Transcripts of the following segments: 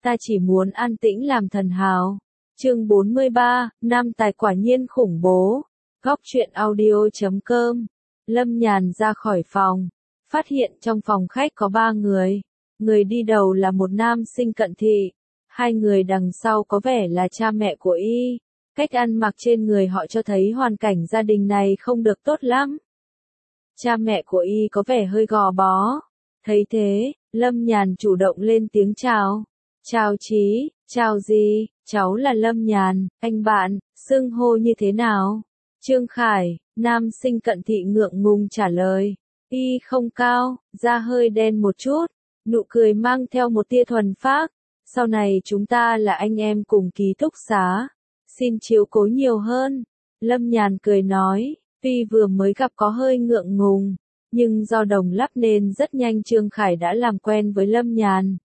ta chỉ muốn an tĩnh làm thần hào. Chương 43, nam tài quả nhiên khủng bố. Góc truyện audio.com. Lâm Nhàn ra khỏi phòng, phát hiện trong phòng khách có 3 người. Người đi đầu là một nam sinh cận thị, 2 người đằng sau có vẻ là cha mẹ của y. Cách ăn mặc trên người họ cho thấy hoàn cảnh gia đình này không được tốt lắm. Cha mẹ của y có vẻ hơi gò bó. Thấy thế, Lâm Nhàn chủ động lên tiếng chào. Chào Chí, chào gì, cháu là Lâm Nhàn, anh bạn, xưng hô như thế nào? Trương Khải, nam sinh cận thị ngượng ngùng trả lời. Y không cao, da hơi đen một chút, nụ cười mang theo một tia thuần phác. Sau này chúng ta là anh em cùng ký túc xá. Xin chiếu cố nhiều hơn. Lâm Nhàn cười nói, tuy vừa mới gặp có hơi ngượng ngùng, nhưng do đồng lắp nên rất nhanh Trương Khải đã làm quen với Lâm Nhàn.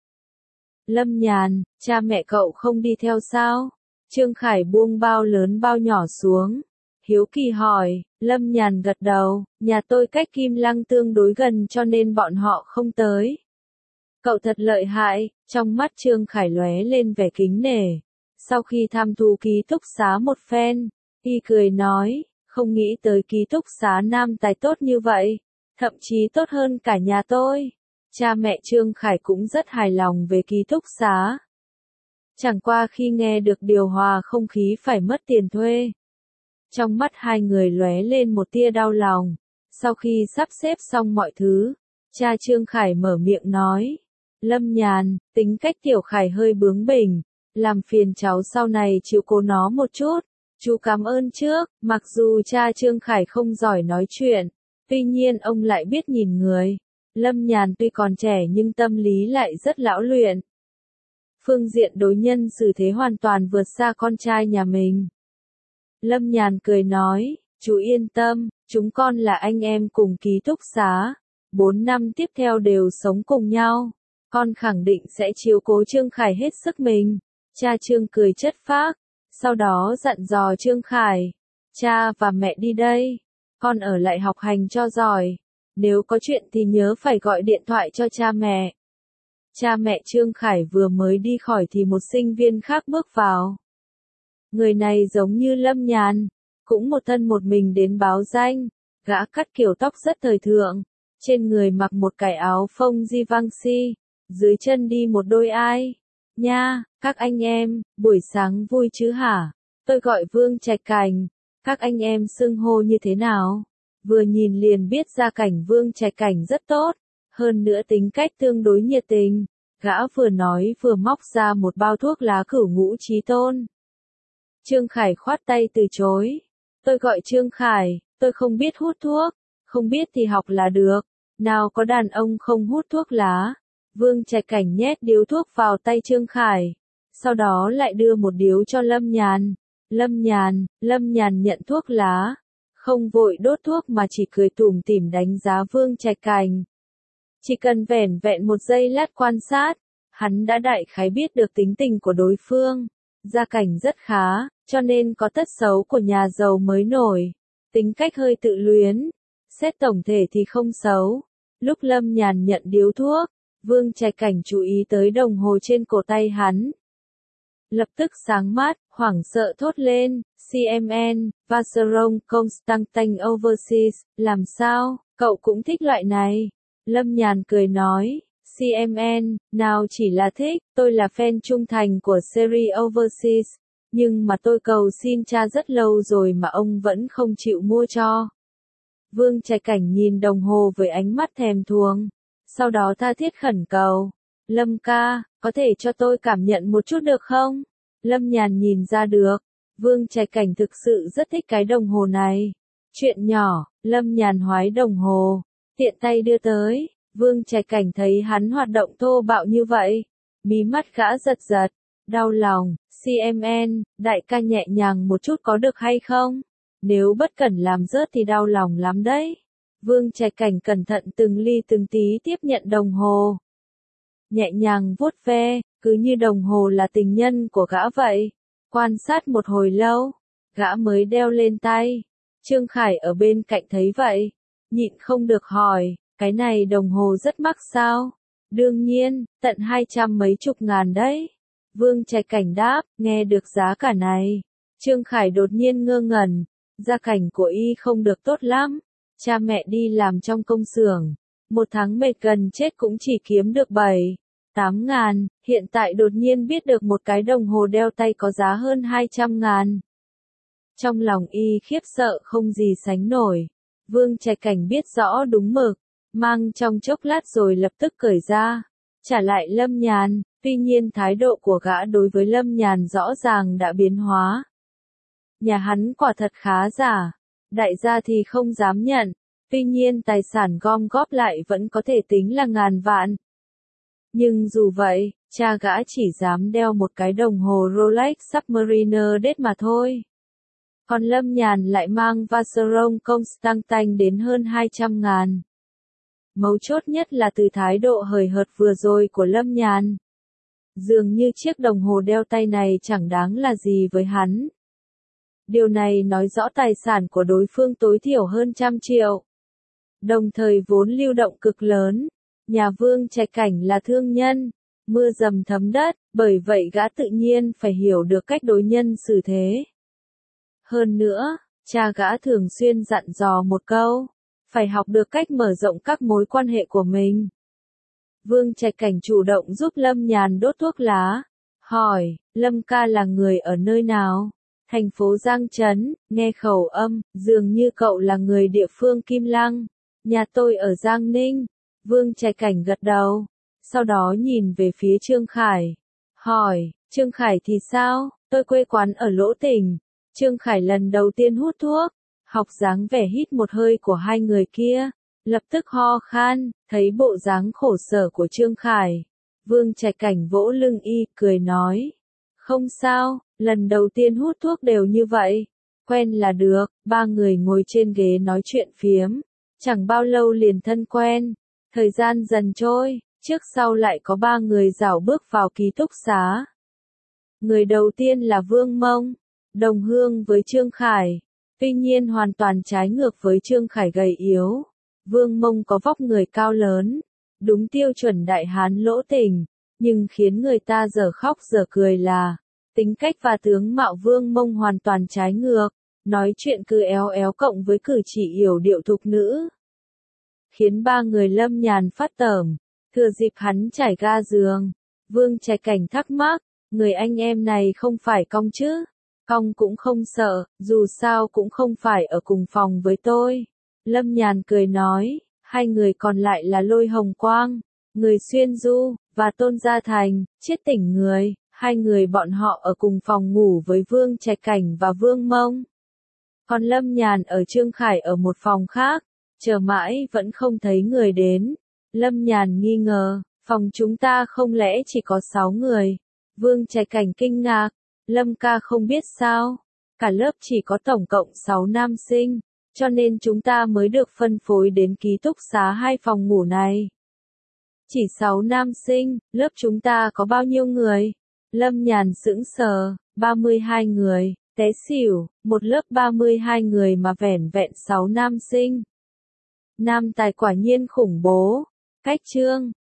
Lâm Nhàn, cha mẹ cậu không đi theo sao? Trương Khải buông bao lớn bao nhỏ xuống. Hiếu kỳ hỏi, Lâm Nhàn gật đầu, nhà tôi cách Kim Lăng tương đối gần cho nên bọn họ không tới. Cậu thật lợi hại, trong mắt Trương Khải lóe lên vẻ kính nể. Sau khi tham thu ký túc xá một phen, y cười nói, không nghĩ tới ký túc xá nam tài tốt như vậy, thậm chí tốt hơn cả nhà tôi. Cha mẹ Trương Khải cũng rất hài lòng về ký túc xá. Chẳng qua khi nghe được điều hòa không khí phải mất tiền thuê. Trong mắt 2 người lóe lên một tia đau lòng. Sau khi sắp xếp xong mọi thứ, cha Trương Khải mở miệng nói, Lâm Nhàn, tính cách Tiểu Khải hơi bướng bỉnh, làm phiền cháu sau này chịu cố nó một chút. Chú cảm ơn trước. Mặc dù cha Trương Khải không giỏi nói chuyện, tuy nhiên ông lại biết nhìn người. Lâm Nhàn tuy còn trẻ nhưng tâm lý lại rất lão luyện. Phương diện đối nhân xử thế hoàn toàn vượt xa con trai nhà mình. Lâm Nhàn cười nói, chú yên tâm, chúng con là anh em cùng ký túc xá. 4 năm tiếp theo đều sống cùng nhau. Con khẳng định sẽ chiếu cố Trương Khải hết sức mình. Cha Trương cười chất phác. Sau đó dặn dò Trương Khải, cha và mẹ đi đây. Con ở lại học hành cho giỏi. Nếu có chuyện thì nhớ phải gọi điện thoại cho cha mẹ. Cha mẹ Trương Khải vừa mới đi khỏi thì một sinh viên khác bước vào. Người này giống như Lâm Nhàn, cũng một thân một mình đến báo danh. Gã cắt kiểu tóc rất thời thượng, trên người mặc một cái áo phông Givenchy, dưới chân đi một đôi ai. Nha, các anh em, buổi sáng vui chứ hả? Tôi gọi Vương Trạch Cảnh. Các anh em xưng hô như thế nào? Vừa nhìn liền biết gia cảnh Vương Trạch Cảnh rất tốt, hơn nữa tính cách tương đối nhiệt tình. Gã vừa nói vừa móc ra một bao thuốc lá Cửu Ngũ Chí Tôn. Trương Khải khoát tay từ chối. Tôi gọi Trương Khải, tôi không biết hút thuốc, không biết thì học là được. Nào có đàn ông không hút thuốc lá. Vương Trạch Cảnh nhét điếu thuốc vào tay Trương Khải, sau đó lại đưa một điếu cho Lâm Nhàn. Lâm Nhàn nhận thuốc lá, không vội đốt thuốc mà chỉ cười tủm tỉm đánh giá Vương Trạch Cảnh. Chỉ cần vẻn vẹn một giây lát quan sát, hắn đã đại khái biết được tính tình của đối phương. Gia cảnh rất khá, cho nên có tật xấu của nhà giàu mới nổi. Tính cách hơi tự luyến, xét tổng thể thì không xấu. Lúc Lâm Nhàn nhận điếu thuốc, Vương Trạch Cảnh chú ý tới đồng hồ trên cổ tay hắn. Lập tức sáng mắt, hoảng sợ thốt lên, CMN, Vacheron Constantin Overseas, làm sao, cậu cũng thích loại này? Lâm Nhàn cười nói, CMN, nào chỉ là thích, tôi là fan trung thành của series Overseas, nhưng mà tôi cầu xin cha rất lâu rồi mà ông vẫn không chịu mua cho. Vương Trạch Cảnh nhìn đồng hồ với ánh mắt thèm thuồng. Sau đó tha thiết khẩn cầu, Lâm ca, có thể cho tôi cảm nhận một chút được không? Lâm Nhàn nhìn ra được, Vương Trạch Cảnh thực sự rất thích cái đồng hồ này. Chuyện nhỏ, Lâm Nhàn hoái đồng hồ, tiện tay đưa tới. Vương Trạch Cảnh thấy hắn hoạt động thô bạo như vậy, mí mắt gã giật giật, đau lòng. CMN, đại ca nhẹ nhàng một chút có được hay không? Nếu bất cẩn làm rớt thì đau lòng lắm đấy. Vương Trạch Cảnh cẩn thận từng ly từng tí tiếp nhận đồng hồ. Nhẹ nhàng vuốt ve, cứ như đồng hồ là tình nhân của gã vậy. Quan sát một hồi lâu, gã mới đeo lên tay. Trương Khải ở bên cạnh thấy vậy, nhịn không được hỏi, cái này đồng hồ rất mắc sao? Đương nhiên, tận 200 mấy chục ngàn đấy. Vương Trạch Cảnh đáp, nghe được giá cả này. Trương Khải đột nhiên ngơ ngẩn, gia cảnh của y không được tốt lắm. Cha mẹ đi làm trong công xưởng, một tháng mệt gần chết cũng chỉ kiếm được 7-8 ngàn, hiện tại đột nhiên biết được một cái đồng hồ đeo tay có giá hơn 200 ngàn. Trong lòng y khiếp sợ không gì sánh nổi. Vương Trạch Cảnh biết rõ đúng mực, mang trong chốc lát rồi lập tức cởi ra, trả lại Lâm Nhàn, tuy nhiên thái độ của gã đối với Lâm Nhàn rõ ràng đã biến hóa. Nhà hắn quả thật khá giả, đại gia thì không dám nhận, tuy nhiên tài sản gom góp lại vẫn có thể tính là ngàn vạn. Nhưng dù vậy, cha gã chỉ dám đeo một cái đồng hồ Rolex Submariner Date mà thôi. Còn Lâm Nhàn lại mang Vacheron Constantin đến hơn 200 ngàn. Mấu chốt nhất là từ thái độ hời hợt vừa rồi của Lâm Nhàn. Dường như chiếc đồng hồ đeo tay này chẳng đáng là gì với hắn. Điều này nói rõ tài sản của đối phương tối thiểu hơn 100 triệu. Đồng thời vốn lưu động cực lớn. Nhà Vương Trạch Cảnh là thương nhân, mưa dầm thấm đất, bởi vậy gã tự nhiên phải hiểu được cách đối nhân xử thế. Hơn nữa, cha gã thường xuyên dặn dò một câu, phải học được cách mở rộng các mối quan hệ của mình. Vương Trạch Cảnh chủ động giúp Lâm Nhàn đốt thuốc lá, hỏi, Lâm ca là người ở nơi nào? Thành phố Giang Trấn, nghe khẩu âm, dường như cậu là người địa phương Kim Lăng. Nhà tôi ở Giang Ninh. Vương Trạch Cảnh gật đầu, sau đó nhìn về phía Trương Khải, hỏi, Trương Khải thì sao? Tôi quê quán ở Lỗ Tỉnh. Trương Khải lần đầu tiên hút thuốc, học dáng vẻ hít một hơi của hai người kia, lập tức ho khan, thấy bộ dáng khổ sở của Trương Khải. Vương Trạch Cảnh vỗ lưng y, cười nói, không sao, lần đầu tiên hút thuốc đều như vậy, quen là được. Ba người ngồi trên ghế nói chuyện phiếm, chẳng bao lâu liền thân quen. Thời gian dần trôi, trước sau lại có ba người rảo bước vào ký túc xá. Người đầu tiên là Vương Mông, đồng hương với Trương Khải, tuy nhiên hoàn toàn trái ngược với Trương Khải gầy yếu. Vương Mông có vóc người cao lớn, đúng tiêu chuẩn đại hán Lỗ Tỉnh, nhưng khiến người ta dở khóc dở cười là, tính cách và tướng mạo Vương Mông hoàn toàn trái ngược, nói chuyện cứ éo éo cộng với cử chỉ yểu điệu thục nữ. Khiến ba người Lâm Nhàn phát tởm, thừa dịp hắn trải ga giường. Vương Trạch Cảnh thắc mắc, người anh em này không phải cong chứ? Cong cũng không sợ, dù sao cũng không phải ở cùng phòng với tôi. Lâm Nhàn cười nói, hai người còn lại là Lôi Hồng Quang, người Xuyên Du, và Tôn Gia Thành, Chiết Tỉnh người. Hai người bọn họ ở cùng phòng ngủ với Vương Trạch Cảnh và Vương Mông. Còn Lâm Nhàn ở Trương Khải ở một phòng khác, chờ mãi vẫn không thấy người đến. Lâm Nhàn nghi ngờ, phòng chúng ta không lẽ chỉ có 6 người? Vương Trạch Cảnh kinh ngạc, Lâm ca không biết sao? Cả lớp chỉ có tổng cộng 6 nam sinh, cho nên chúng ta mới được phân phối đến ký túc xá 2 phòng ngủ này. Chỉ 6 nam sinh, lớp chúng ta có bao nhiêu người? Lâm Nhàn sững sờ, 32 người, té xỉu, một lớp 32 người mà vẻn vẹn 6 nam sinh. Nam tài quả nhiên khủng bố. Cách chương